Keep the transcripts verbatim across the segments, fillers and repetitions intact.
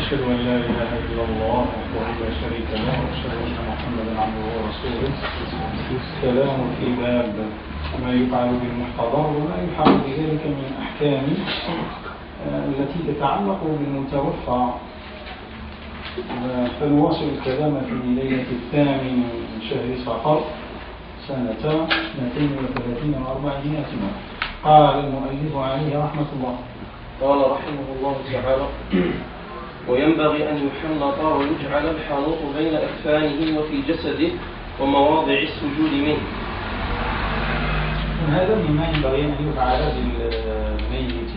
أشهد أن لا إله إلا الله وحده لا شريك له وأشهد أن محمدا عبده ورسوله. كلام في باب ما يفعل بالمحتضر وما يفعل بذلك من أحكام التي تتعلق بالمتوفى. فنواصل الكلام في ليلة الثامن من شهر صفر سنة اثنتين وثلاثين وأربعمائة. قال المؤلف عليه رحمة الله: قال رحمه الله تعالى: وينبغي أن يحنط ويجعل الحنوط بين أكفانه وفي جسده ومواضع السجود منه. هذا مما ينبغي أن يفعل بالميت،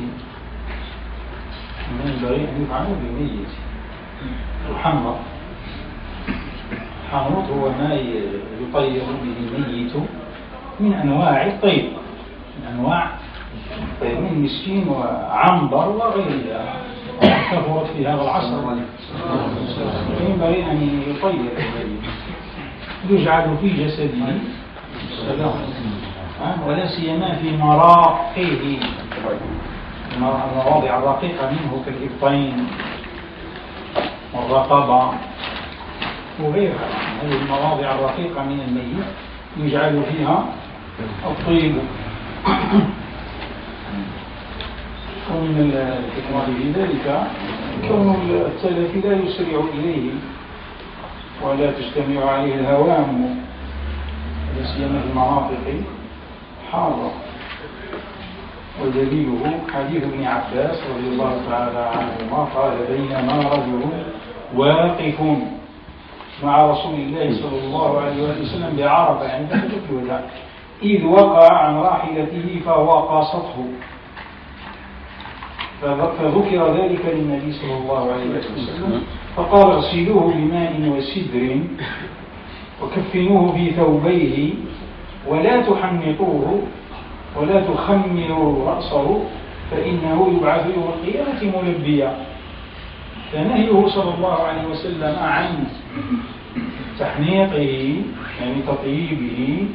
مما ينبغي أن يفعل بالميت يحنط. الحنوط هو ما يطير به الميت من أنواع الطيب، من أنواع الطيب من مسكين وعنبر وغيرها كثرت في هذا العصر. ينبغي أن يطير الميت، يجعل في جسده ولا سيما في مراقه، المواضع الرقيقة منه كالإبطين والرقبة وغيرها. هذه المواضع الرقيقة من الميت يجعل فيها الطيب. ومن الحكمة في ذلك كون التلف لا يسرع إليه ولا تجتمع عليه الهوام، لا سيما في المناطق حارة. ودليله حديث ابن عباس رضي الله تعالى عنهما قال: بينما رجل واقف مع رسول الله صلى الله عليه وسلم بعرفة، يعني تحت الوداع، إذ وقع عن راحلته فوقصته، فذكر ذلك للنبي صلى الله عليه وسلم فقال: اغسلوه بماء وسدر وكفنوه في ثوبيه ولا تحنطوه ولا تخمروا رأسه فإنه يبعث يوم القيامة ملبيا. فنهيه صلى الله عليه وسلم عن تحنيطه يعني تطييبه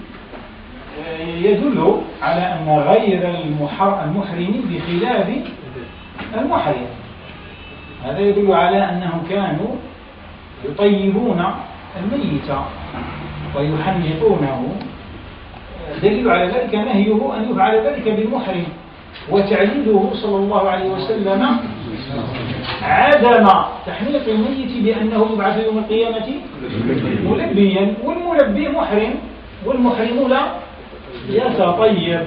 يدل على أن غير المحرم بخلاف المحرم. هذا يدل على أنهم كانوا يطيبون الميت ويحنطونه. دليل على ذلك نهيه أن يفعل ذلك بالمحرم، وتعليله صلى الله عليه وسلم عدم تحنيط الميت بأنه يبعث يوم القيامة ملبيا، والملبي محرم والمحرم لا يتطيب.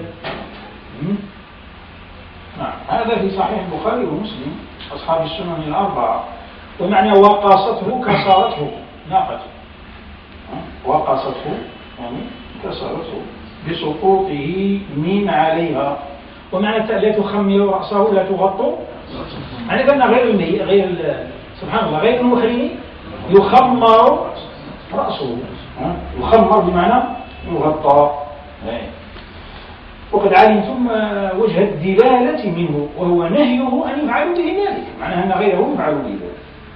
نعم، هذا في صحيح البخاري ومسلم أصحاب السنن الأربعة. ومعنى وقاصته كسرته ناقته، وقاصته يعني كسرته بسقوطه من عليها. ومعنى لا تخمروا رأسه لا تغطوا، يعني كان غير المي غير سبحان الله غير المحرم يخمر رأسه، يخمر بمعنى يغطى. وقد علمتم وجه الدلالة منه، وهو نهيه أن يفعل به ذلك، معنى أن غيره يفعل به ذلك.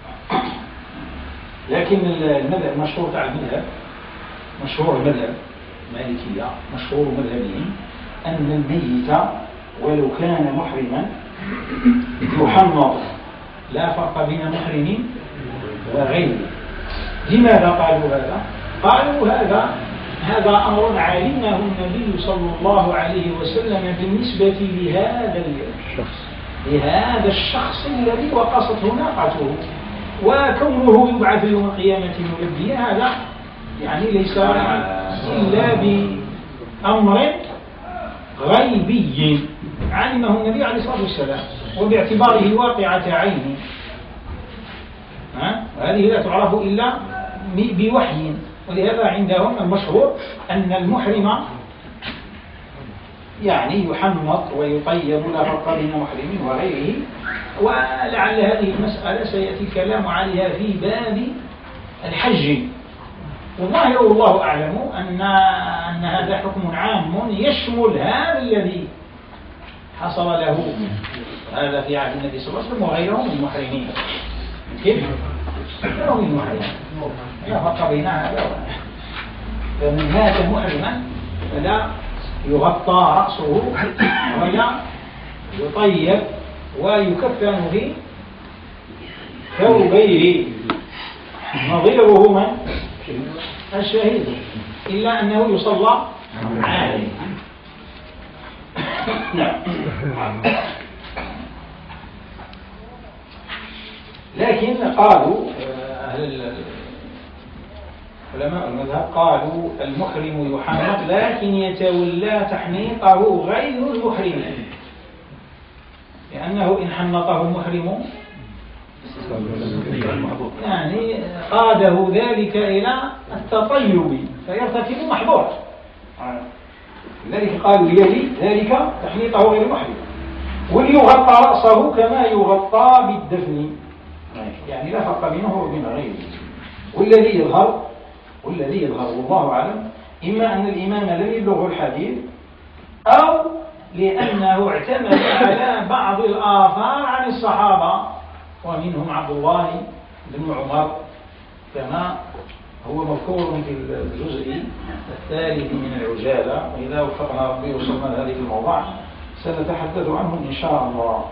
لكن المذهب المشهور تاع المذهب مشهور المذهب المالكية مشهور مذهبهم أن الميت ولو كان محرما يحنط، لا فرق بين محرم وغيره. لماذا قالوا هذا؟ قالوا هذا هذا أمر علمه النبي صلى الله عليه وسلم بالنسبة لهذا الشخص لهذا الشخص الذي وقصته ناقته، وكونه يبعث يوم القيامة ملبيا هذا يعني ليس إلا بأمر غيبي علمه النبي عليه الصلاة والسلام، وباعتباره واقعة عينه. وهذه لا تعرف إلا بوحي. ولهذا عندهم المشهور أن المحرم يعني يحنط ويطيب لا فرق بين محرم وغيره. ولعل هذه المسألة سيأتي الكلام عليها في باب الحج. والظاهر والله أعلم أن أن هذا حكم عام يشمل هذا الذي حصل له هذا في عهد النبي صلى الله عليه وسلم وغيره من المحرمين. كيف؟ غيره من المحرمين لا فرق بين هذا وهذا. فمن مات محرما فلا يغطى رأسه ولا يطيب ويكفن في ثوبيه نظيره من؟ الشهيد، إلا أنه يصلى عليه. نعم. لكن قالوا أهل علماء المذهب قالوا المحرم يحنط لكن يتولى تحنيطه غير المحرم، لأنه إن حنطه محرم يعني قاده ذلك إلى التطيب فيرتكب محظور، لذلك قالوا يلي ذلك تحنيطه غير المحرم. وليغطى رأسه كما يغطى بالدفن، يعني لا فرق بينه وبين غيره. والذي يظهر والذي يظهر والله أعلم إما أن الإمام لم يبلغه الحديث أو لأنه اعتمد على بعض الآثار عن الصحابة، ومنهم عبد الله بن عمر كما هو مذكور في الجزء الثالث من العجالة. وإذا وفقنا ربي وصلنا لهذه الموضوع سنتحدث عنه إن شاء الله.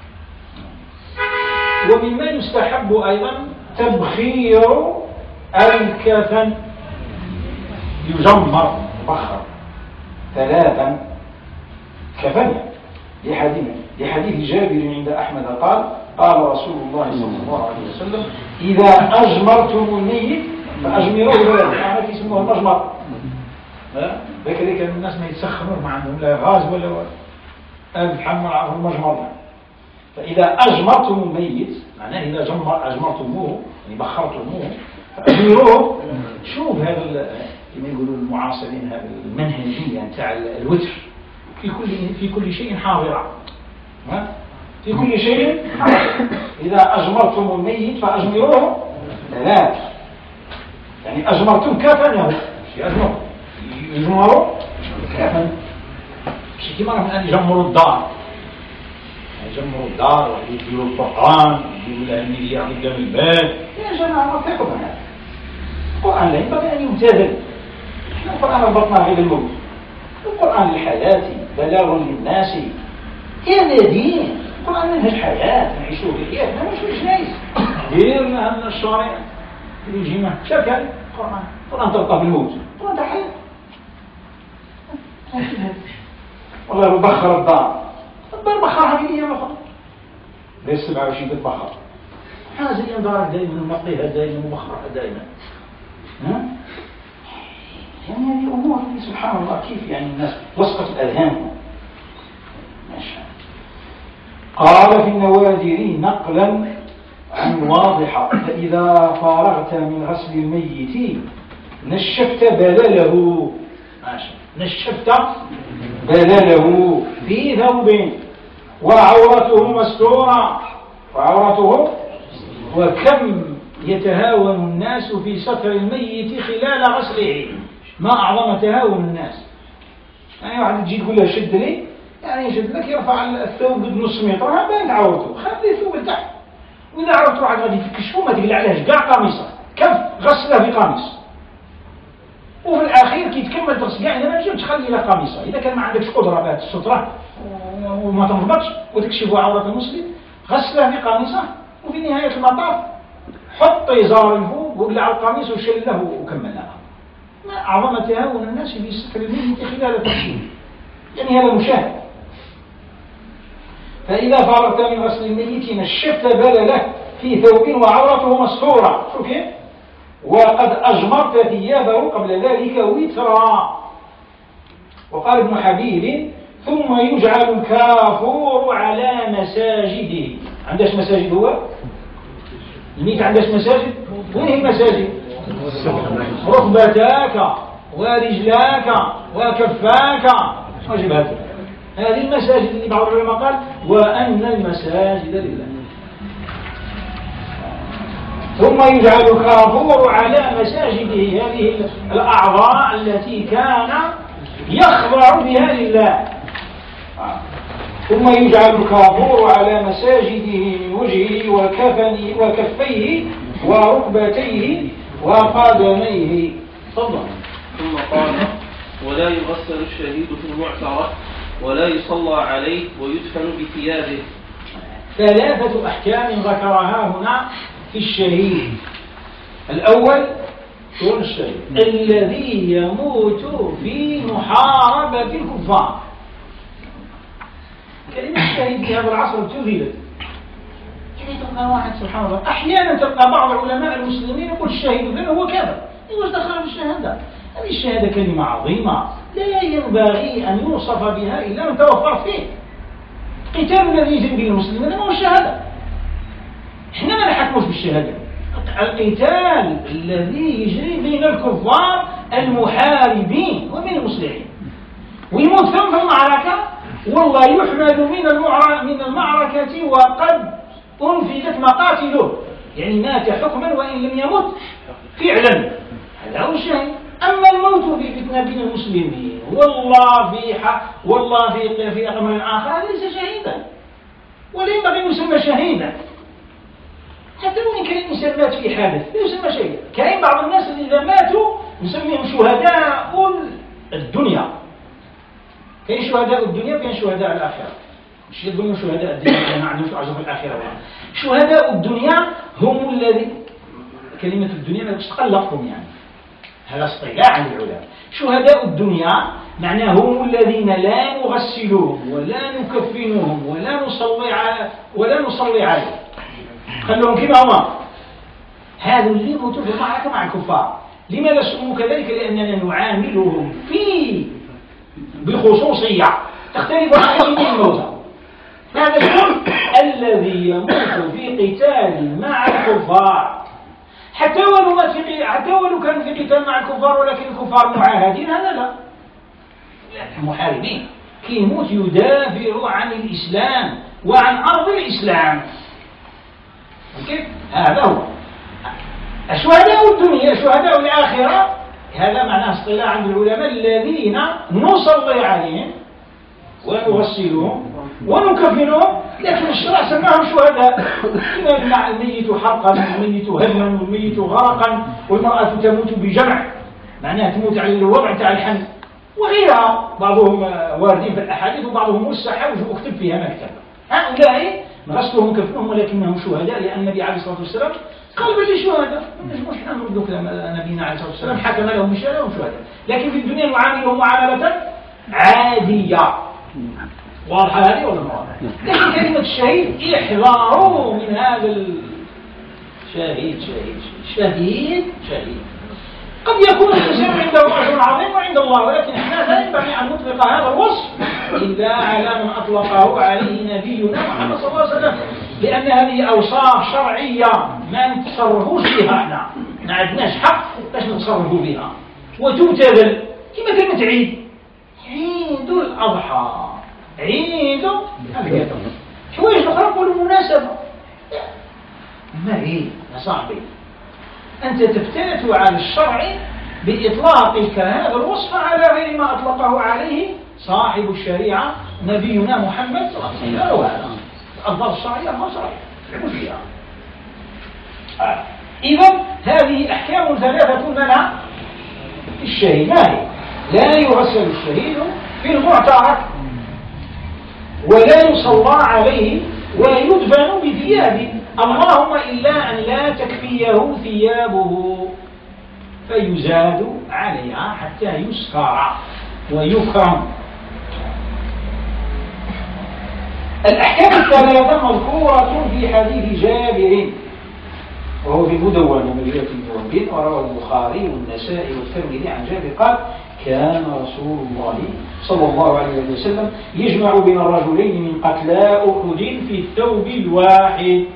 ومما يستحب أيضا تبخير الكفن، يجمر بخر ثلاثا كفن، لحديث لحديث جابر عند أحمد قال قال رسول الله صلى الله عليه وسلم إذا أجمرتم الميت فأجمروه له، يعني يسموه المجمر. ذلك كان الناس ما يتسخنون، ما عندهم لا غاز ولا الحمل عندهم مجمر. فإذا أجمرتم الميت معناه إذا جمر أجمرتموه يعني بخرتموه فأجمروه. شوف هذا كما يقولوا المعاصرين هذا المنهجية نتاع الوتر، في كل في كل شيء حاضرة، في كل شيء حاضرة. إذا أجمرتم الميت فأجمروه ثلاث، يعني أجمرتم كفنه، مش أجمر يجمروا كفن، مش كما راهم الآن يجمروا الدار، يجمروا الدار ويديروا القرآن ويديروا لها المليار قدام الباب. يا جماعة ما فيكم هذا القرآن لا ينبغي أن يمتثل. احنا القرآن ربطناه إلى الموت، القرآن للحياة بلاغ للناس يا دين، القرآن منهج حياة نعيشوه في حياتنا مش مش نايس ديرنا أن الشرع يجي ما شاف يعني القرآن القرآن ترقى بالموت، القرآن ده حياة. والله ببخر الدار الدار بخرها في أيام أخرى ليس سبعة وعشرين بتبخر حازي دارك دائما ونقيها دائما وبخرها دائما. ها؟ يعني هذه أمور سبحان الله كيف يعني الناس وسقت الأذهان. ماشي. قال في النوادر نقلا عن واضحة فإذا فارغت من غسل الميت نشفت بلله. ماشي. نشفت بلله في ثوب وعورته مستورة، وعورته وكم يتهاون الناس في ستر الميت خلال غسله، ما أعظم تهاون الناس. يعني واحد تجي تقول له شد لي، يعني يشد لك يرفع الثوب بنص متر ها بين عورته، خلي الثوب لتحت، وإذا عرفت واحد غادي تكشفه ما تقلع عليهش كاع قميصه، كف غسله بقميص، وفي الأخير كي تكمل تغسل كاع إذا ما تجي تخلي له قميصه. إذا كان ما عندكش قدرة بهذه السترة وما تنضبطش وتكشف عورة المسلم غسله بقميصه، وفي نهاية المطاف حط إزار الفوق وقلع القميص وشله وكملها. ما أعظم تهاون الناس في ستر الميت خلال التغسيل، يعني هذا مشاهد. فإذا فرغت من غسل الميت نشفت بلله في ثوب وعورته مستورة، شو كيف؟ وقد أجمرت ثيابه قبل ذلك وترا. وقال ابن حبيب ثم يجعل الكافور على مساجده. عندش مساجد هو؟ الميت عندش مساجد؟ وين هي المساجد؟ ركبتاك ورجلاك وكفاك وجبهتك، هذه المساجد اللي بعض العلماء قال وأن المساجد لله. ثم يجعل الكافور على مساجده، هذه الأعضاء التي كان يخضع بها لله. ثم يجعل الكافور على مساجده من وجهه وكفنه وكفيه وركبتيه وقدميه. تفضل. ثم قال ولا يغسل الشهيد في المعترة ولا يصلى عليه ويدفن بثيابه. ثلاثة أحكام ذكرها هنا في الشهيد الأول هو الشهيد الذي يموت في محاربة الكفار. كلمة الشهيد في هذا العصر ابتذلت. يعني تلقى واحد سبحان الله أحيانا تلقى بعض العلماء المسلمين يقول الشهيد فين هو كذا، يقول دخل في الشهادة. هذه الشهادة كلمة عظيمة لا ينبغي أن يوصف بها إلا من توفر فيه. قتال الذي يجري به المسلمين هو الشهادة. احنا ما نحكمش بالشهادة. القتال الذي يجري بين الكفار المحاربين وبين المسلمين، ويموت ثم في المعركة والله يحمد من من المعركة وقد أنفذت مقاتله، يعني مات حكما وإن لم يمت فعلا، هذا هو الشهيد. أما الموت في فتنة بين المسلمين والله في حق والله في في أمر آخر هذا ليس شهيدا ولا ينبغي أن يسمى شهيدا. حتى وإن كان الإنسان مات في حادث لا يسمى شهيدا. كاين بعض الناس اللي إذا ماتوا نسميهم شهداء الدنيا. كاين شهداء الدنيا وكاين شهداء الآخرة. مش يقولون شهداء الدنيا ما عندهمش عزف الآخرة. شهداء الدنيا هم الذي كلمة الدنيا ما تقلقكم يعني هذا اصطلاح للعلماء. شهداء الدنيا معناه هم الذين لا نغسلهم ولا نكفنهم ولا نصلي على ولا نصلي عليهم، خلوهم كما هما. هذا اللي يموتوا في المعركة مع الكفار. لماذا سموا كذلك؟ لأننا نعاملهم في بخصوصية تختلف عن أي الموتى. هذا الكل الذي يموت في قتال مع الكفار حتى ولو ما في حتى ولو كان في قتال مع الكفار ولكن الكفار معاهدين، هذا لا، محاربين كي يموت يدافع عن الإسلام وعن أرض الإسلام. كيف؟ هذا هو الشهداء الدنيا. شهداء الآخرة هذا معناه اصطلاح عند العلماء الذين نصلي عليهم ونغسلهم ونكفنهم، لكن الشرع سماهم شهداء. كما الميت حرقا والميت هدما والميت غرقا والمرأة تموت بجمع، معناها تموت على الوضع تاع الحمل وغيرها. بعضهم واردين في الأحاديث وبعضهم موسحة وكتب فيها ما كتب. هؤلاء غسلهم كفنهم ولكنهم شهداء، لأن النبي عليه الصلاة والسلام قال بل شهداء. مش نحن نردك نبينا عليه الصلاة والسلام حكم لهم بشهادة وهم شهداء، لكن في الدنيا نعاملهم معاملة عادية. واضحة هذه ولا ما؟ لكن كلمة الشهيد احذروا من هذا الشهيد. شهيد شهيد شهيد قد يكون الإنسان عنده أجر عظيم وعند الله، ولكن احنا لا ينبغي أن نطلق هذا الوصف إلا على من أطلقه عليه نبينا محمد صلى الله عليه وسلم، لأن هذه أوصاف شرعية ما نتصرفوش بها. احنا ما عندناش حق باش نتصرفوا بها وتبتذل. كما كلمة عيد، عيد الأضحى، عيد الفطر، حوايج أخرى نقولوا مناسبة. ما عيد يا صاحبي، أنت تفتات على الشرع بإطلاقك هذا الوصف على غير ما أطلقه عليه صاحب الشريعة نبينا محمد صلى الله عليه وسلم. الألفاظ الشرعية ما شرعية فيها. آه. إذن هذه أحكام ثلاثة لنا في الشهيد. ما هي؟ لا يغسل الشهيد في المعترك ولا يصلى عليه ويدفن بثيابه، اللهم إلا أن لا تكفيه ثيابه فيزاد عليها حتى يسكر ويكرم. الأحكام الثلاثة مذكورة في حديث جابر وهو في مدون ومجلة الموردين، وروى البخاري والنسائي والترمذي عن جابر قال كان رسول الله صلى الله عليه وسلم يجمع بين الرجلين من قتلى أحد في الثوب الواحد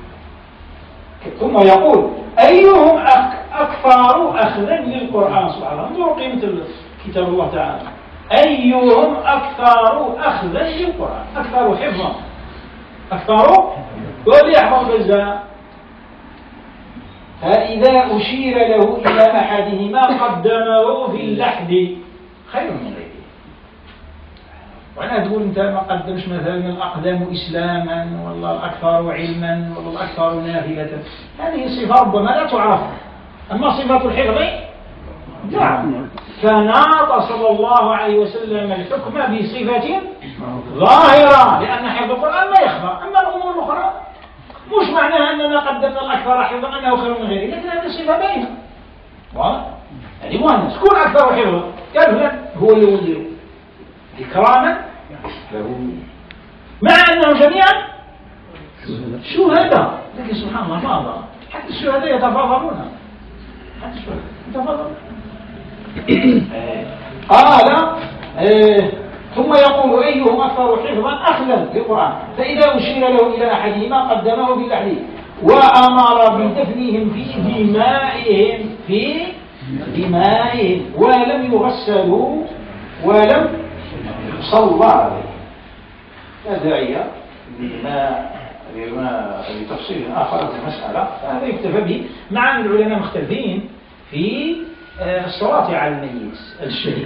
ثم يقول أيهم أكثر أخذا للقرآن. سبحان الله، انظروا قيمة كتاب الله تعالى. أيهم أكثر أخذا للقرآن، أكثر حفظا، أكثر واللي يحفظ بالزاء. فإذا أشير له إلى أحدهما قدمه في اللحد خير من غيره. وأنا تقول أنت ما قدمش مثلا الأقدم إسلاما والله الأكثر علما والله الأكثر نافلة، هذه صفة ربما لا تعرف. أما صفة الحفظ نعم، فناط صلى الله عليه وسلم الحكم بصفة ظاهرة، لأن حفظ القرآن ما يخفى. أما الأمور الأخرى مش معناها أننا قدمنا الأكثر حفظا أنه خير من غيره، لكن هذه صفة باينة واضح؟ يعني مهندس شكون أكثر حفظا؟ قال فلان هو اللي وليه إكراما له، مع أنهم جميعا شهداء، لكن سبحان الله ماذا؟ حتى الشهداء يتفاضلون، حتى الشهداء يتفاضلون. قال آه ثم يقول أيهم أكثر حفظا أخلل للقرآن، فإذا أشير له إلى أحدهما قدمه بالأحاديث وأمر بدفنهم في دمائهم في دمائهم ولم يغسلوا ولم يصلى عليه. لا داعي لما لتفصيل آخر في المسألة، هذا يكتفى به، مع أن العلماء مختلفين في الصلاة على الميت الشهيد.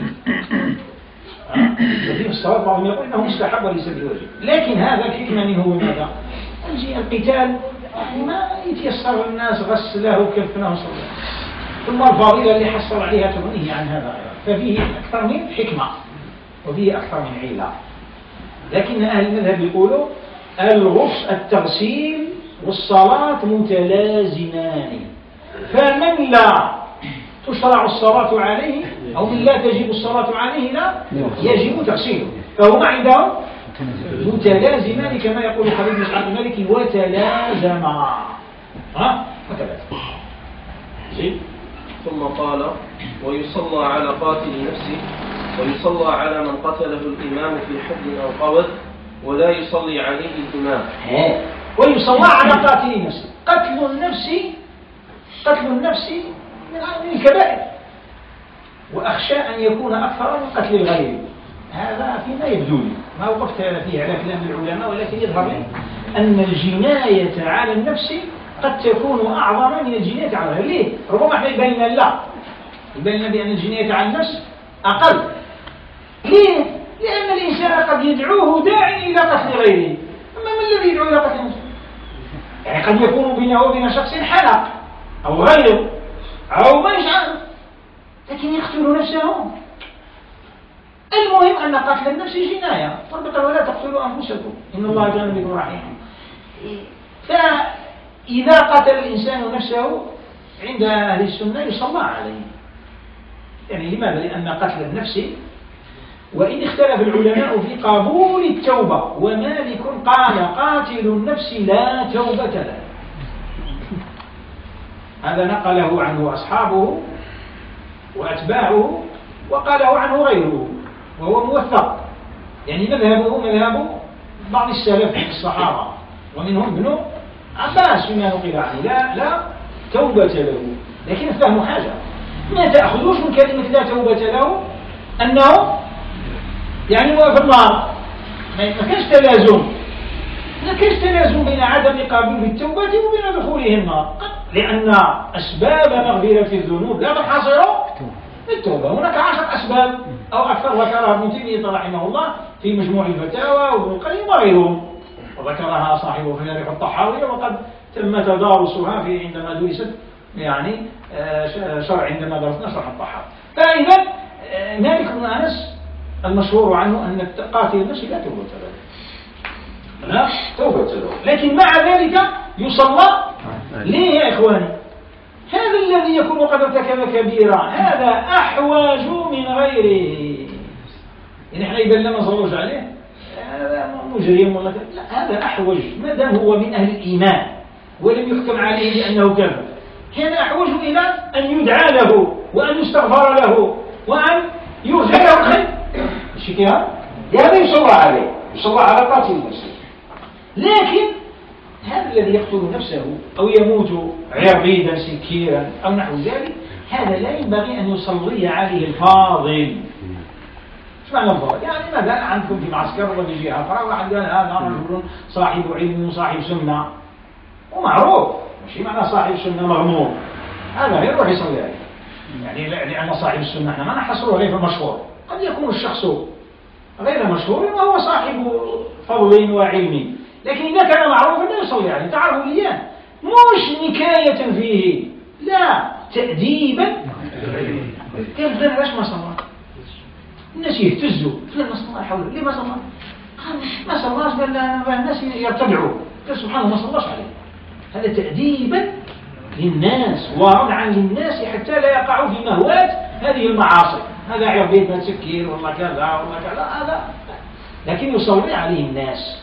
في الصلاة بعضهم يقول إنه مستحب وليس بواجب، لكن هذا الحكمة منه بماذا؟ يجي القتال ما يتيسر الناس غسله وكفنه وصلاه، ثم الفضيلة اللي حصل عليها تغنيه عن هذا، ففيه أكثر من حكمة وفيه أكثر من علة. لكن أهل المذهب يقولوا الغسل التغسيل والصلاة متلازمان، فمن لا تشرع الصلاة عليه أو من لا تجب الصلاة عليه لا يجب تغسيله، فهما عندهم متلازمان كما يقول خليل بن اسحاق المالكي وتلازما. ها وتلازما. ثم قال ويصلى على قاتل نفسه ويصلى على من قتله الإمام في حد أو قود ولا يصلي عليه الإمام. ويصلى على قاتل نفسه. قتل النفس قتل النفس من الكبائر، وأخشى أن يكون أكثر من قتل الغير. هذا فيما يبدو لي، ما وقفت فيه على كلام العلماء، ولكن يظهر لي أن الجناية على النفس قد تكون أعظم من الجناية على الغير. ليه؟ ربما احنا يبين لنا لا، يبين لنا بأن الجناية على النفس أقل. ليه؟ لأن الإنسان قد يدعوه داعي إلى قتل غيره، أما من الذي يدعو إلى قتل نفسه؟ يعني قد يكون بينه وبين شخص حلق أو غيره أو ما يشعر، لكن يقتل نفسه. المهم أن قتل النفس جناية، ربك ولا تقتلوا أنفسكم إن الله كان بكم رحيما. فإذا قتل الإنسان نفسه عند أهل السنة يصلى عليه. يعني لماذا؟ لأن قتل النفس، وإن اختلف العلماء في قبول التوبة، ومالك قال قاتل النفس لا توبة له، هذا نقله عنه أصحابه وأتباعه وقاله عنه غيره، وهو موثق. يعني مذهبه مذهب بعض السلف من الصحابة، ومنهم ابن عباس فيما نقل عنه لا لا توبة له. لكن الفهم حاجة، ما تأخذوش من كلمة لا توبة له أنه يعني هو في النار. ما كانش تلازم، ما كانش تلازم بين عدم قبول التوبة وبين دخوله النار، لأن أسباب مغفرة الذنوب لا تنحصر التوبة. هناك عشر أسباب أو أكثر ذكرها ابن تيمية رحمه الله في مجموع الفتاوى وابن القيم وغيرهم، وذكرها صاحبه في تاريخ الطحاوية، وقد تم تدارسها في عندما درست يعني شرع عندما درسنا شرح الطحاوي. فإذا مالك بن أنس المشهور عنه أن قاتل النفس لا توبة له، لا توبة له، لكن مع ذلك يصلى. ليه يا إخواني؟ هذا الذي يكون قد ارتكب كبيرة هذا أحوج من غيره. يعني احنا إذا لم نصلوش عليه هذا مجرم ولا لا، هذا أحوج ما دام هو من أهل الإيمان ولم يحكم عليه بأنه كافر، كان أحوج إلى أن يدعى له وأن يستغفر له وأن يرجى له الخير. ماشي كده؟ هذا يصلى عليه، يصلى على قاتل نفسه. لكن هذا الذي يقتل نفسه أو يموت عريضا سكيرا أو نحو ذلك، هذا لا ينبغي أن يصلي عليه الفاضل. ايش معنى الفاضل؟ يعني مثلا عندكم في معسكر ولا في جهة أخرى وعندنا هذا رجل صاحب علم وصاحب سنة ومعروف، ماشي معنى صاحب سنة مغمور، هذا غير يروح يصلي عليه. يعني لأن صاحب السنة احنا ما نحصره غير في المشهور، قد يكون الشخص غير مشهور وهو صاحب فضل وعلم، لكن إذا كان معروفا لا يصلي عليه تعرفوا ليان، مش نكاية فيه، لا تأديبا. قال فلان علاش ما صلى؟ الناس يهتزوا، فلان ما صلى حوله، ليه ما صلى؟ قال ما صلاش، قال الناس يرتدعوا، قال سبحان الله ما صلاش عليه. هذا تأديبا للناس وردعا للناس حتى لا يقعوا في مهوات هذه المعاصي. هذا عربيت ما تسكير والله كذا والله كذا، هذا لكن يصلي عليه الناس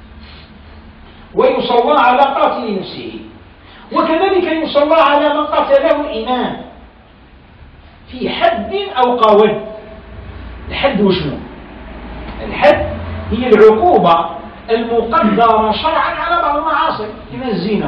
ويصلى على قاتل نفسه، وكذلك يصلى على من قتله الإمام في حد أو قول. الحد وشنو؟ الحد هي العقوبة المقدرة شرعا على بعض المعاصي كما الزنا.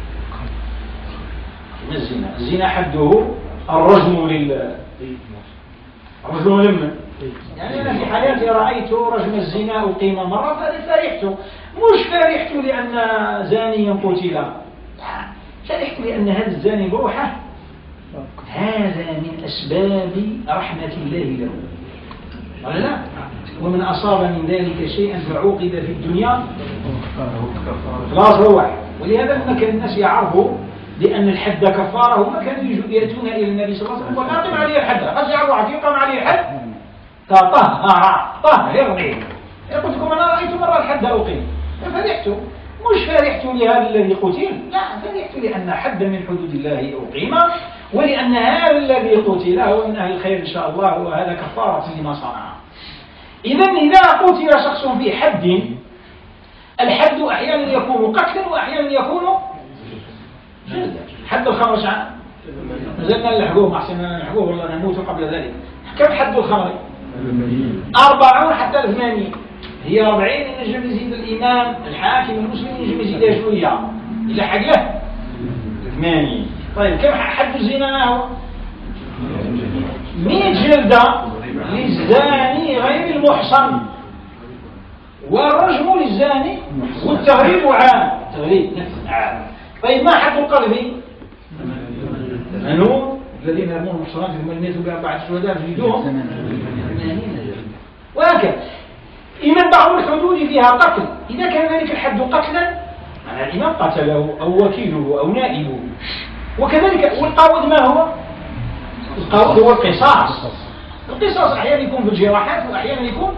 كما الزنا، الزنا حده الرجم لل الرجم لمن؟ يعني أنا في حياتي رأيت رجم الزنا أقيم مرة فرحت، مش فرحت لأن زانيا قتل، لا، فرحت لأن هذا الزاني بروحه هذا من أسباب رحمة الله له، ولا لا؟ ومن أصاب من ذلك شيئا فعوقب في الدنيا خلاص روح. ولهذا لما كان الناس يعرفوا لأن الحد كفاره ما كانوا يأتون إلى النبي صلى الله عليه وسلم وقاتم عليه الحد، قد يعرفوا عتيقا عليه الحد تطهر طهرني. قلت لكم أنا رأيت مرة الحد أقيم ففرحت، مش فرحت لهذا الذي قتل، لا، فرحت لأن حدا من حدود الله أقيم، ولأن هذا الذي قتل هو من أهل الخير إن شاء الله، وهذا كفارة لما صنع. إذا إذا قتل شخص في حد، الحد أحيانا يكون قتلا وأحيانا يكون جلدا. حد الخمر شعر نزلنا نلحقوه، ما حسنا نلحقوه والله نموت قبل ذلك. كم حد الخمر؟ أربعون حتى الثمانين. هي أربعين نجم يزيد الإمام الحاكم المسلم نجم يزيدها شوية إلا حق له ثمانين. طيب كم حد الزنا هو؟ مئة جلدة للزاني غير المحصن، والرجم للزاني، والتغريب عام، التغريب نفس عام. طيب ما حد القذف؟ ثمانون الذين يرمون المحصنات ثم يميتوا بأربعة شهداء فجلدوهم ثمانين جلدة. وهكذا إذا بعض الحدود فيها قتل، إذا كان ذلك الحد قتلا معنى الإمام قتله أو وكيله أو نائبه. وكذلك والقاود ما هو؟ القاود هو القصاص. القصاص أحيانا يكون بالجراحات وأحيانا يكون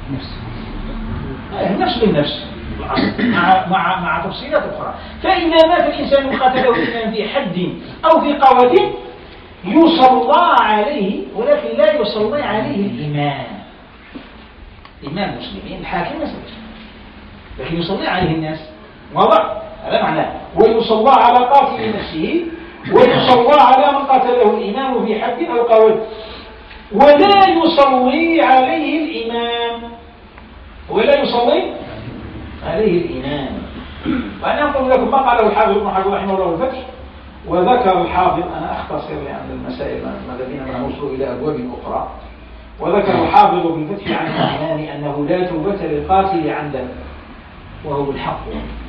نفس بالنفس مع مع مع تفصيلات أخرى. فإذا مات الإنسان قتله الإمام في حد أو في قود يصلى عليه، ولكن لا يصلي عليه الإمام إمام المسلمين الحاكم مثلا، لكن يصلي عليه الناس. واضح؟ هذا معناه. ويصلى على قاتل نفسه، ويصلى على من قتله الإمام في حد أو قود، ولا يصلي عليه الإمام، ولا يصلي عليه الإمام. وأنا أقول لكم ما قاله الحافظ ابن حجر رحمه الله الفتح، وذكر الحافظ، أنا أختصر لأن المسائل الذين نوصل إلى أبواب أخرى، وذكر الحافظ في الفتح عن الإمام أنه لا توبة للقاتل عمدا وهو الحق.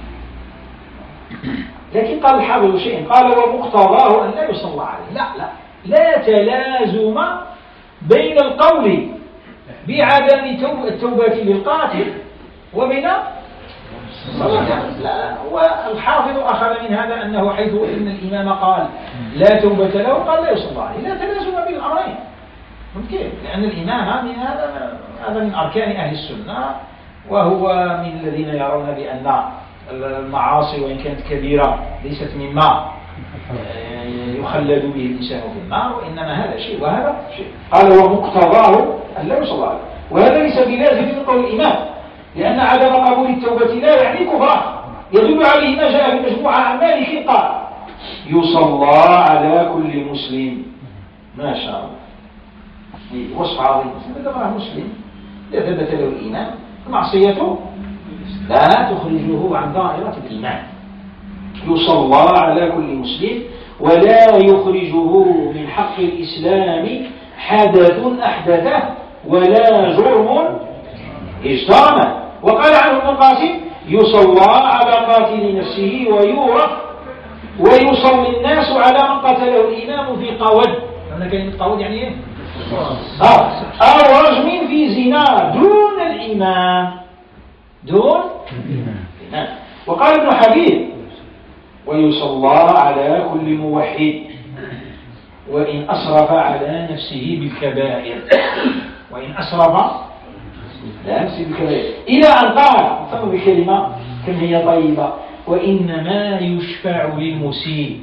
لكن قال الحافظ شيء، قال ومقتضاه أن لا يصلى عليه. لا لا لا تلازم بين القول بعدم التوبة للقاتل وبين الصلاة. لا، والحافظ أخذ من هذا أنه حيث إن الإمام قال لا توبة له قال لا يصلى عليه، لا تلازم بين الأمرين ممكن، لأن الإمام من هذا هذا من أركان أهل السنة، وهو من الذين يرون بأن المعاصي وإن كانت كبيرة ليست مما يخلد به الإنسان في النار، وإنما هذا شيء وهذا شيء. قال ومقتضاه أن لا يصلى عليه، وهذا ليس بلازم من قول الإمام، لأن عدم قبول التوبة لا يعني كفرا، يدل عليه ما جاء في مجموعة عن مالك قال يصلى على كل مسلم. ما شاء الله، وصف عظيم. هذا مسلم لا ثبت له الإيمان، معصيته لا تخرجه عن دائرة الإيمان. يصلى على كل مسلم ولا يخرجه من حق الإسلام حدث أحدثه ولا جرم اجترمه. وقال عنه ابن القاسم يصلى على قاتل نفسه ويورث ويصلي الناس على من قتله الإمام في قود. هنا كلمة قود يعني ايه؟ آه. أو رجم في زنا دون الإمام، دون الإمام. وقال ابن حبيب ويصلى على كل موحد وإن أسرف على نفسه بالكبائر، وإن أسرف على نفسه بالكبائر، إلى أن قال ثم بكلمة كم هي طيبة، وإنما يشفع للمسيء.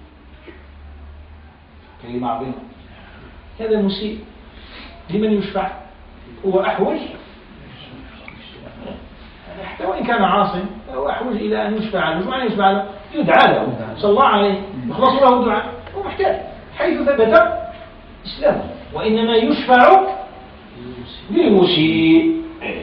كلمة عظيمة. هذا مسيء لمن يشفع؟ هو أحوج حتى وإن كان عاصم هو أحوج إلى أن يشفع له. معنى يشفع له؟ يدعى له صلى الله عليه يخلص له دعاء. هو محتاج حيث ثبت إسلامه. وإنما يشفع للمسيء.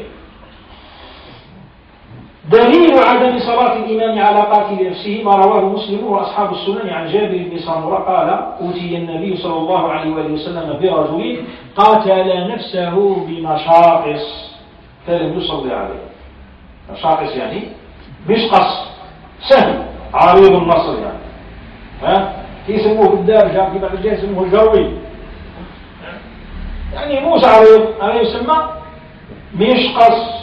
دليل عدم صلاة الإمام على قاتل نفسه ما رواه مسلم وأصحاب السنن عن جابر بن سمرة قال: أوتي النبي صلى الله عليه وآله وسلم برجل قاتل نفسه بمشاقص فلم يصلي عليه. مشاقص يعني مشقص سهم عريض النصر يعني ها يسموه الدارجة في بعض الجهات يسموه الجروي يعني موس عريض هذا يسمى مشقص.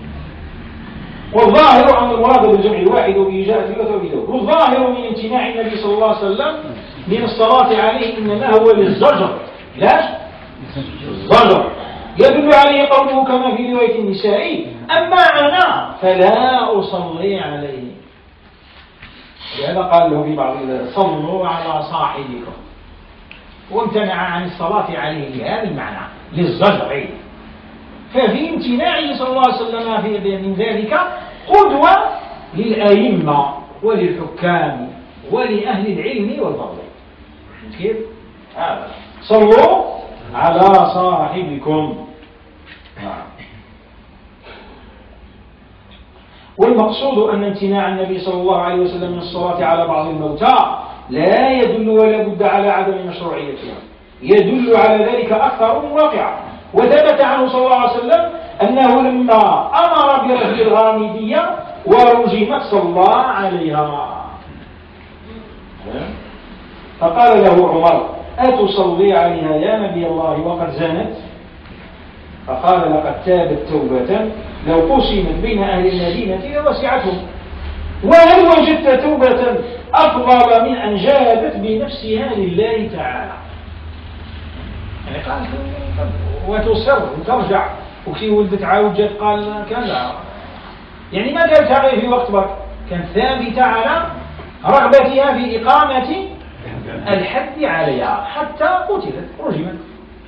والظاهر أن المراد بالجمع الواحد وبإجاءة ثلاثة وبدور. والظاهر من امتناع النبي صلى الله عليه وسلم من الصلاة عليه إنما هو للزجر. لا الزجر يدل عليه قوله كما في رواية النسائي: أما أنا فلا أصلي عليه. لهذا قال له في بعض: صلوا على صاحبكم. وامتنع عن الصلاة عليه لهذا المعنى للزجر. ففي امتناعه صلى الله عليه وسلم في من ذلك قدوة للأئمة وللحكام ولأهل العلم والفضل. كيف؟ هذا صلوا على صاحبكم. والمقصود أن امتناع النبي صلى الله عليه وسلم من الصلاة على بعض الموتى لا يدل ولا بد على عدم مشروعيتها، يدل على ذلك أكثر واقعا. وثبت عنه صلى الله عليه وسلم أنه لما أمر برجل الغامدية ورجمت صلى عليها، فقال له عمر: أتصلي عليها يا نبي الله وقد زانت؟ فقال: لقد تابت توبة لو قسمت بين أهل المدينة لوسعتهم. وهل وجدت توبة أفضل من أن جادت بنفسها لله تعالى؟ يعني قال وتصر وترجع وكي ولدت عاود جات قال كذا، يعني ما قالتها غير في وقت برك، كانت ثابتة على رغبتها في إقامة الحد عليها حتى قتلت رجمت.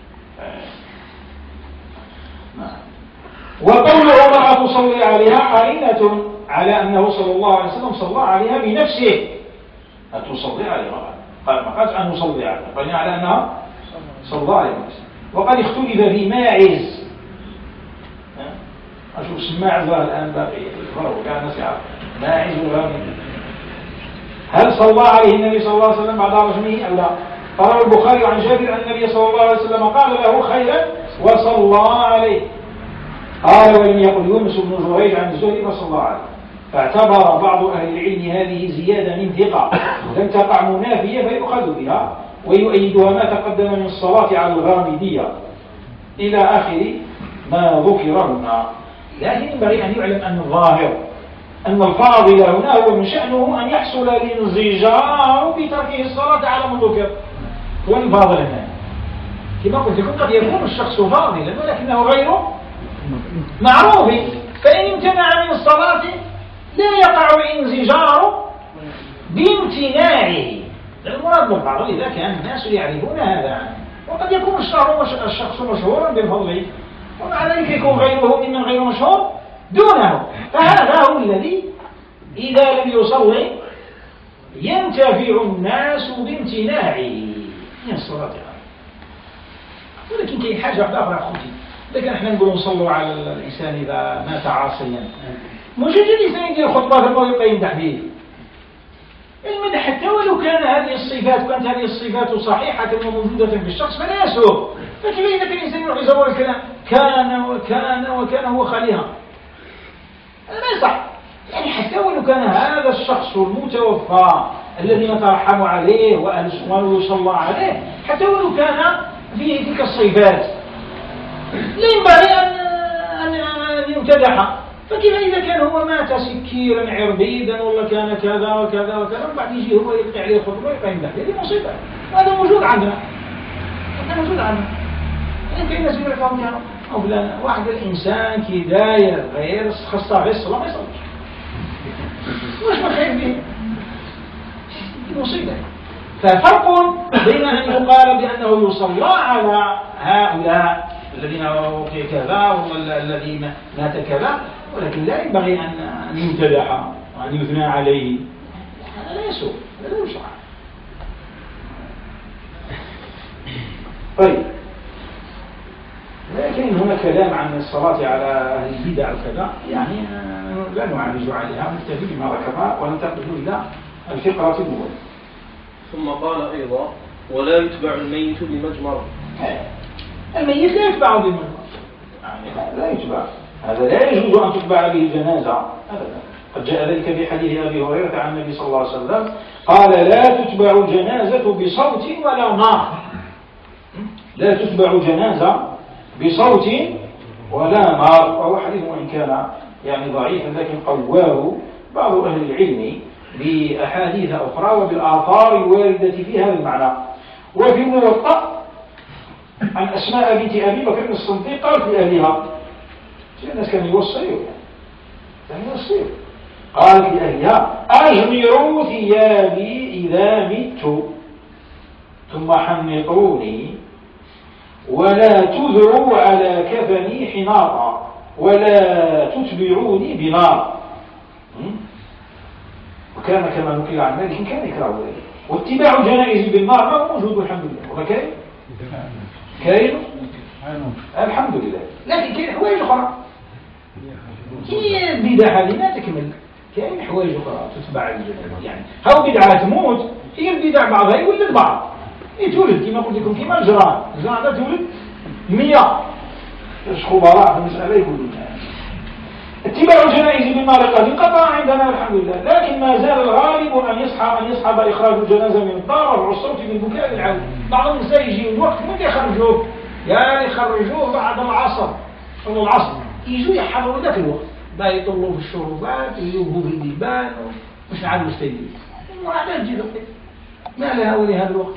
وقول عمر تصلي عليها قرينة على أنه صلى الله عليه وسلم صلى عليها بنفسه. أتصلي عليها قال ما قالت أن نصلي عليها، قرينة على أنها صلى الله عليه وسلم. وقد اختلف في ماعز، أشوف سماعز الآن باقي كان الناس يعرف ماعز وغامد، هل صلى عليه النبي صلى الله عليه وسلم بعد رجمه أم لا؟ قال البخاري عن جابر أن النبي صلى الله عليه وسلم قال له خيرا وصلى عليه. قال: ولم يقل يونس بن جريج عن الزهري فصلى عليه. فاعتبر بعض أهل العلم هذه زيادة من ثقة لم تقع منافية فيؤخذ بها، ويؤيدها ما تقدم من الصلاة على الغامدية إلى آخر ما ذكر هنا. لكن ينبغي أن يعلم أن الظاهر أن الفاضل هنا هو من شأنه أن يحصل الانزجار بتركه الصلاة على من ذكر. هو الفاضل هنا كما قلت لكم قد يكون الشخص فاضلا ولكنه غير معروف، فإن امتنع من الصلاة لا يقع الانزجار بامتناعه. المراد بالفضل إذا كان الناس يعرفون هذا عنه، وقد يكون الشخص مشهورا بالفضل ومع ذلك يكون غيره ممن غير مشهور دونه، فهذا هو الذي إذا لم يصلي ينتفع الناس بامتناعه من الصلاة عليه. ولكن كاين حاجة واحدة أخرى أخوتي، لكن احنا نقول نصلوا على الإنسان إذا مات عاصيا، مجرد الإنسان يدير خطبة في الموت يبقى يمدح به. المدح حتى ولو كان هذه الصفات كانت هذه الصفات صحيحة وموجودة في الشخص فلا يسوء. فكيف إذا كان الإنسان يروح يزور الكلام كان وكان وكان هو خليها، هذا ما يصح. يعني حتى ولو كان هذا الشخص المتوفى الذي نترحم عليه وأن يصلى عليه، حتى ولو كان فيه تلك الصفات لا ينبغي أن يمتدح. فكيف إذا كان هو مات سكيرا عربيدا ولا كان كذا وكذا وكذا وبعد يجي هو يلقي عليه الخطبة ويبقى يمدح، هذه مصيبة. هذا موجود عندنا، هذا موجود عندنا. يعني كاين ناس يقول لك أو بلا واحد الإنسان كي داير غير خاصة غير الصلاة ما يصليش. واش ما خير به؟ مصيبة. ففرق بين أن يقال بأنه يصلى على هؤلاء الذين وقع كذا والذي مات كذا، ولكن لا ينبغي أن يمتدح وأن يثنى عليه. هذا لا يسوء، هذا لا يشرع. طيب، لكن هنا كلام عن الصلاة على أهل البدع وكذا، يعني لا نعالج عليها، نكتفي بما ذكرنا وننتقل إلى الفقرة الأولى. ثم قال أيضا: ولا يتبع الميت بمجمر. الميت لا يتبع بمجمر، يعني لا يتبع، هذا لا يجوز أن تتبع به الجنازة أبدا. قد جاء ذلك في حديث أبي هريرة عن النبي صلى الله عليه وسلم قال: لا تتبع الجنازة بصوت ولا نار. لا تتبع جنازة بصوت ولا نار. وهو حديث وإن كان يعني ضعيفا، لكن قواه بعض أهل العلم بأحاديث أخرى وبالآثار الواردة في هذا المعنى. وفي الموطأ عن أسماء بنت أبي بكر الصديق قال في أهلها، الناس كانوا يوصيوا كانوا يوصيوا قال في أهلها: أجمروا ثيابي إذا مت ثم حنطوني، ولا تذروا على كفني حناطا، ولا تتبعوني بنار. وكان كما نقل عن مالك كان يكره ذلك. واتباع الجنائز بالنار ما موجود الحمد لله. وما كاين؟ كاين الحمد لله. لكن كاين حوايج اخرى هي البدعه اللي ما تكمل. كاين حوايج اخرى تتبع الجنائز، يعني هاو بدعه تموت، هي البدع بعضها يولد بعض. يتولد كما قلت لكم كما الجران، الجران ده تولد مية. ايش خبراء في المساله يقولون اتباع الجنائز بالنار قد انقطع عندنا الحمد لله، لكن ما زال الغالب ان يصحى ان يصحب اخراج الجنازه من الدار ورفع الصوت بالبكاء بالعود. بعض النساء يجي الوقت متى يخرجوه؟ يا يخرجوه بعد العصر، صلوا العصر يجوا يحضروا ذاك الوقت، بقى يطلوا في الشربات ويوهوا في الديبان ومش عارف مستيقظ. المرأة تجي ما لها ولهذا الوقت.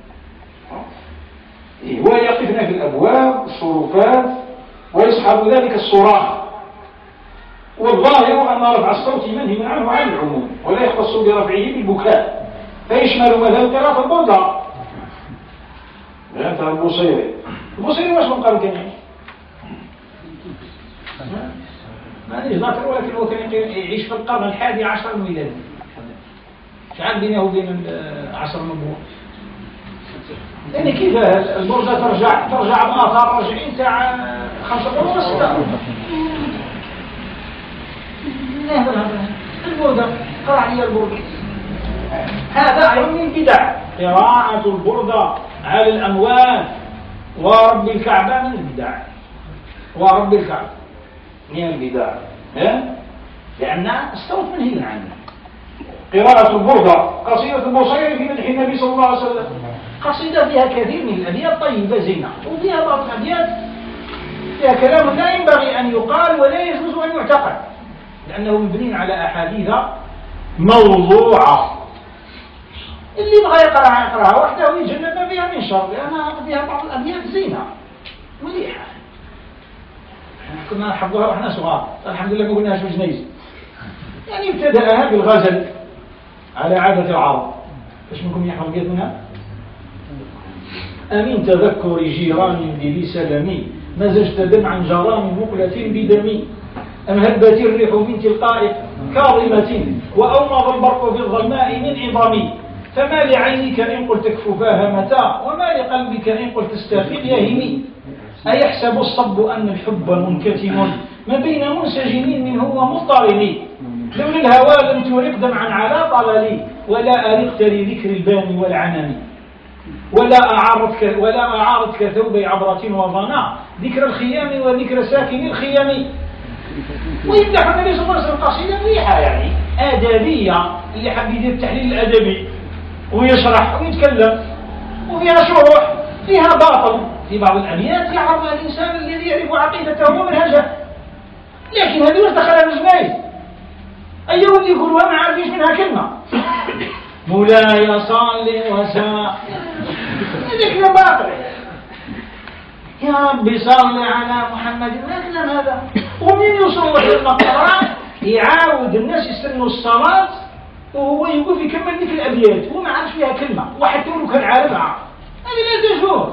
ويقفن في الابواب الشرفات ويصحب ذلك الصراخ. والظاهر أن رفع الصوت منهي عنه عن العموم، ولا يختص برفعه بالبكاء، فيشمل مثلا قراءة البردة. مثلا البصيري، البصيري واش من قال كان يعيش؟ ما نيش ذاكر، ولكن هو كان يعيش في القرن الحادي عشر الميلادي. شحال بينه وبين عصر النبوة؟ يعني كيف البردة ترجع ترجع بآثار راجعين تاع خمسة قرون وستة. البردة قرأ علي البردة، هذا أيضا من البدع. قراءة البردة على الأموات ورب الكعبة من البدع، ورب الكعبة من البدع، لأن الصوت منهي عنه. قراءة البردة قصيدة البصيري في مدح النبي صلى الله عليه وسلم، قصيدة فيها كثير من الأبيات طيبة زينة، وفيها بعض الأبيات فيها كلام لا ينبغي أن يقال ولا يجوز أن يعتقد، لأنه مبني على أحاديث موضوعة. اللي بغى يقرأ يقرأها وحده ويجنب ما فيها من شر، لأنها فيها بعض الأبيات زينة مليحة. كنا نحفظها وإحنا صغار، الحمد لله ما قلناش بجنيز. يعني ابتدأها بالغزل على عادة العرب. ايش منكم يحفظ بيت منها؟ أمين تذكر جيران بلي سلمي، مزجت دمعا جرام مقلة بدمي، أم هبت الريح من تلقاء كاظمة، وأومض البرق في الظلماء من عظامي، فما لعينك إن قلت اكففاها متى، وما لقلبك إن قلت استفيق يهمي، أيحسب الصب أن الحب منكتم ما بين منسجمين منه ومضطرب، لولا الهوى لم ترق دمعا على طللي، ولا أرقت لذكر البان والعنم، ولا أعارضك ولا أعارضك ثوبي عبرة وظنا، ذكر الخيام وذكر ساكن الخيام. ويمدح النبي صلى الله عليه وسلم قصيدة مليحة يعني أدبية، اللي حب يدير التحليل الأدبي ويشرح ويتكلم، وفيها شروح فيها باطل في بعض الأبيات يعرض الإنسان الذي يعرف عقيدته ومنهجه. لكن هذه واش دخلها بالجنايز؟ أي ولي يقولوها ما عارفينش منها كلمة. مولاي صل وسلم، هذا كلام باطل. يا ربي صل على محمد، ما كلام هذا. ومن يوصل للمقام يعاود الناس يستنوا الصلاة وهو يقول يكمل ذيك الأبيات وما عارف فيها كلمة وحتى ولو كان عالمها، هذه لا تجوز.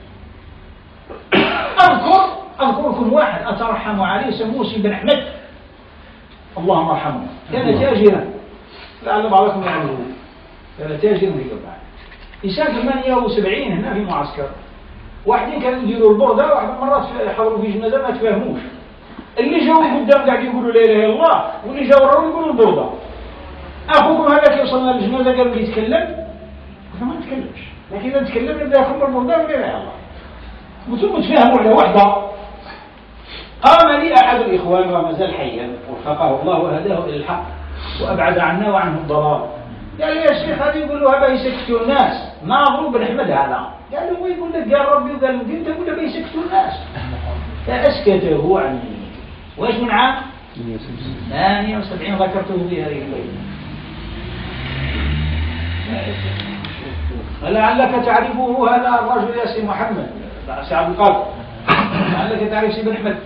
أذكر أذكركم واحد أترحم عليه سموسي بن أحمد اللهم ارحمه، كان تاجرا لعل بعضكم يعلمه، كان تاجرا في قبعة يسافر ثمانية وسبعين هنا في معسكر، واحدين كانوا يديروا البردة، واحد مرات حضروا في جنازة ما تفهموش، اللي جاوا قدام قاعد يقولوا لا إله إلا الله واللي جاوا وراهم يقولوا البردة. أخوكم هذا كيوصلنا للجنازة قالوا لي يتكلم، قلت ما نتكلمش، لكن إذا تكلم نبدأ يكون البردة ولا لا إله إلا الله، وثم تفهموا على وحدة. قام لي أحد الإخوان وما زال حيا وفقه الله وهداه إلى الحق وأبعد عنا وعنه الضلال، قال لي يا شيخ هذا يقولوا هذا يسكتوا الناس، ناظروا بن أحمد هذا، قال له يقول لك قال ربي وقال لك أنت تقول له بيسكتوا الناس، فأسكته عني. وايش من عام؟ ثمانية وسبعين ذكرته في هذه الليلة. فلعلك تعرفه هذا الرجل يا سي محمد سي عبد القادر، لعلك تعرف سي بن أحمد،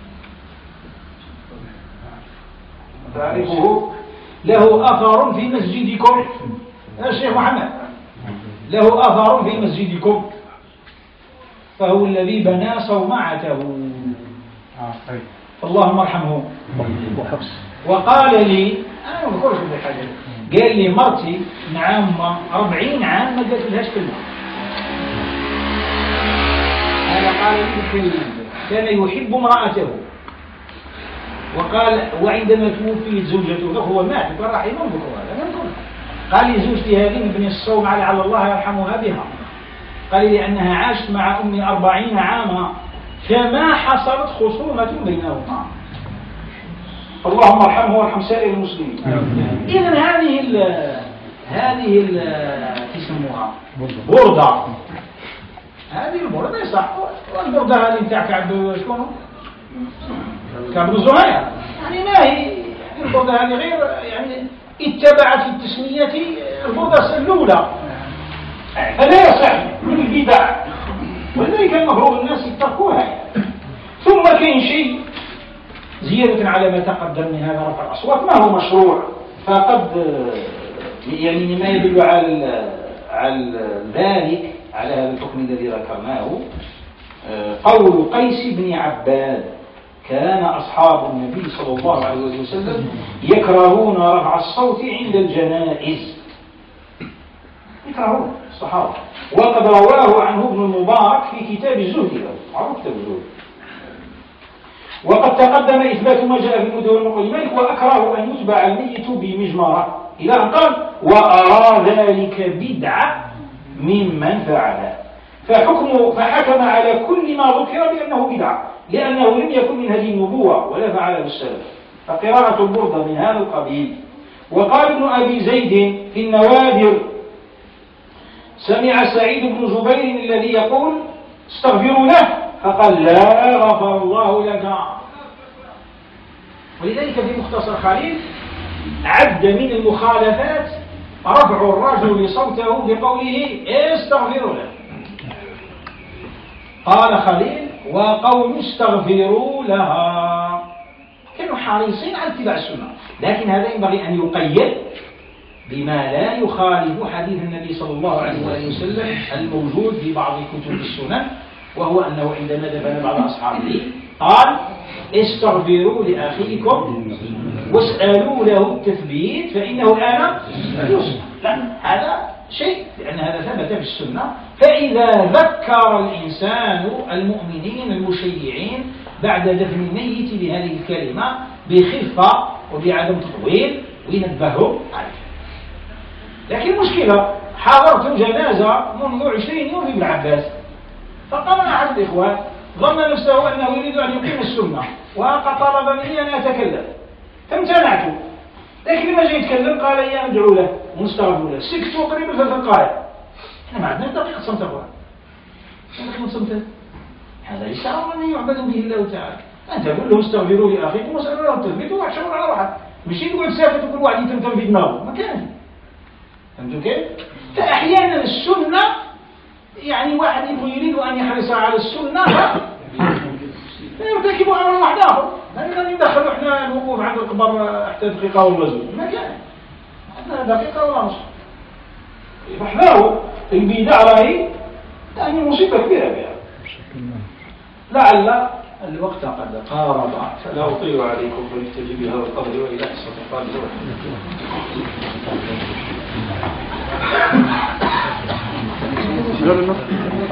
تعرفه، له أثر في مسجدكم يا شيخ محمد، له أثر في مسجدكم، فهو الذي بنى صومعته اللهم ارحمه. وقال لي أنا ما بقولش هذه حاجة، قال لي مرتي نعم أربعين عام ما قالت لهاش كلمة، هذا قال لي كان يحب امرأته، وقال وعندما توفيت زوجته هو مات وكان راح ينظر هذا نقول، قال لي زوجتي هذه ابن الصوم على الله يرحمها بها، قال لي أنها عاشت مع أمي أربعين عاما فما حصلت خصومة بينهما، اللهم ارحمه وارحم سائر المسلمين. إذن هذه ال هذه ال تسموها بردة، هذه البردة صح، والبردة هذه نتاع كعب شكون؟ كعب بن زهير، يعني ما هي البردة هذه غير يعني اتبعت في التسمية البردة الأولى، فلا يصح من البدع، ولذلك المفروض الناس يتركوها. ثم كاين شيء زيادة على ما تقدم من هذا رفع الأصوات ما هو مشروع، فقد يعني ما يدل على على ذلك على هذا الحكم الذي ذكرناه قول قيس بن عباد، كان أصحاب النبي صلى الله عليه وسلم يكرهون رفع الصوت عند الجنائز، يكرهون الصحابة، وقد رواه عنه ابن المبارك في كتاب الزهد، معروف كتاب الزهد. وقد تقدم إثبات ما جاء في المدون المقل مالك وأكره أن يتبع الميت بمجمرة، إلى أن قال وأرى ذلك بدعة ممن فعل، فحكم فحكم على كل ما ذكر بأنه بدعة لأنه لم يكن من هذه النبوة ولا فعله السلف، فقراءة البردة من هذا القبيل. وقال ابن أبي زيد في النوادر سمع سعيد بن جبير الذي يقول استغفروا له فقال لا غفر الله لك. ولذلك في مختصر خليل عد من المخالفات رفع الرجل صوته بقوله استغفروا له، قال خليل وقول استغفروا لها، كانوا حريصين على اتباع السنة، لكن هذا ينبغي أن يقيد بما لا يخالف حديث النبي صلى الله عليه وآله وسلم الموجود في بعض كتب السنن، وهو أنه عندما دفن بعض أصحابه قال استغفروا لأخيكم واسألوا له التثبيت فإنه الآن يسمع. لا، هذا شيء لأن هذا ثبت في السنة، فإذا ذكر الإنسان المؤمنين المشيعين بعد دفن الميت بهذه الكلمة بخفة وبعدم تطويل وينبهوا عليه. لكن المشكلة حضرت جنازة منذ عشرين يوم في ابن عباس، فقام أحد الإخوان ظن نفسه أنه يريد أن يقيم السنة وطلب مني أن أتكلم، فامتنعت، لكن لما جاء يتكلم قال يا ندعو له ونستغفر له، سكت قريب ثلاث دقائق، احنا ما عندنا دقيقة صمت أخوان، دقيقة صمت هذا ليس أمرا يعبد به الله تعالى، أنت تقول له استغفروا لأخيكم واسألوا له التثبيت وأحشروا على روحك، مش تقعد ساكت وكل واحد يتمتم في دماغه، ما كان. فهمتوا كيف؟ فأحيانا السنة يعني واحد يريد أن يحرص على السنة فيرتكب أمر ناخذ لأننا ندخل إحنا الوقوف عند القبر حتى دقيقة والغزو ما كان عندنا دقيقة ولا نصف فاحذروا البدع راهي يعني مصيبة كبيرة بها. لعل الوقت قد قارب فلا أطيل عليكم فنكتفي بهذا القدر وإلى حصة القادمة.